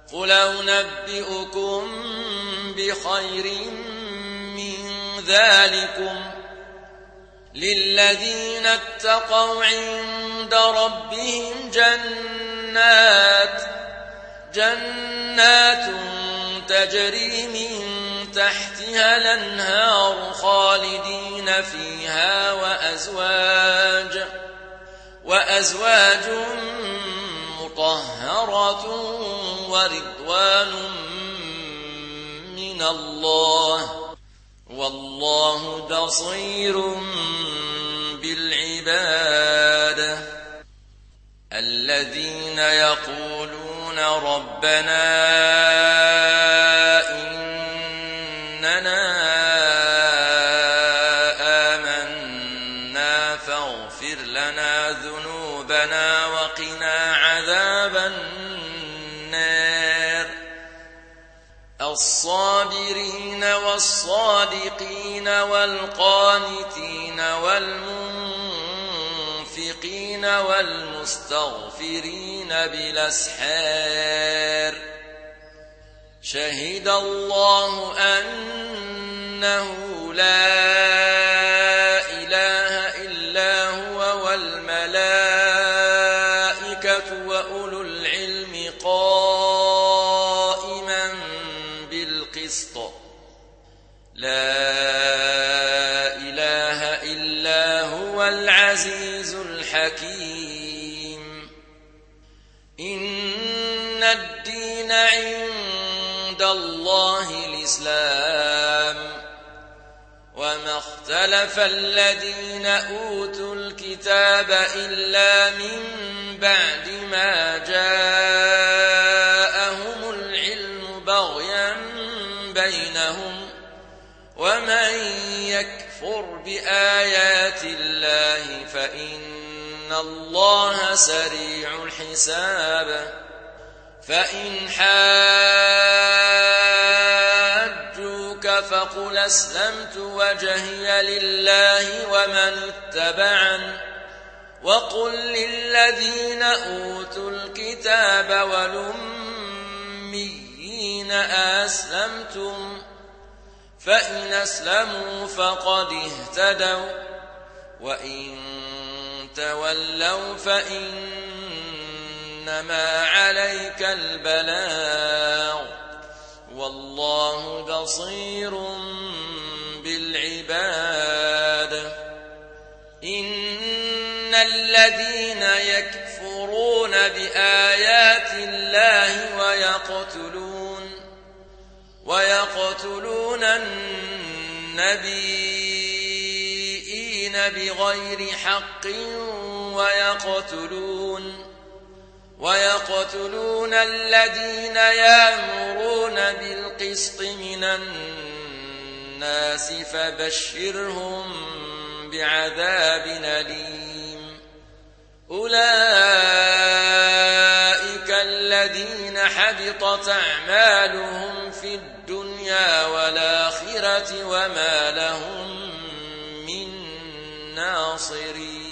قل أنبئكم بخير من ذلكم للذين اتقوا عند ربهم جنات تجري من تحتها الأنهار خالدين فيها وأزواج مطهرة ورضوان من الله والله بصير بالعباد الذين يقولون ربنا إننا آمنا فاغفر لنا ذنوبنا وقنا عذاب النار الصابرين والصادقين والقانتين والمنفقين والمستغفرين بالأسحار شهد الله أنه لا إله إلا هو والملائكة وأولو العلم قائما بالقسط لا إله إلا هو العزيز الحكيم إن الدين عند الله الإسلام وما اختلف الذين أوتوا الكتاب إلا من بعد ما جاءهم العلم بغيا بينهم ومن يكفر بآيات الله فإن الله سريع الحساب فإن حاجوك فقل أسلمت وجهي لله ومن اتبعن وقل للذين أوتوا الكتاب والأميين أسلمتم فإن أسلموا فقد اهتدوا وإن تولوا فإنما عليك البلاغ والله بصير بالعباد إن الذين يكفرون بآيات الله ويقتلون النبيين بغير حق ويقتلون الذين يأمرون بالقسط من الناس فبشرهم بعذاب أليم أولئك الذين حبطت أعمالهم في الدنيا والآخرة وما لهم من ناصرين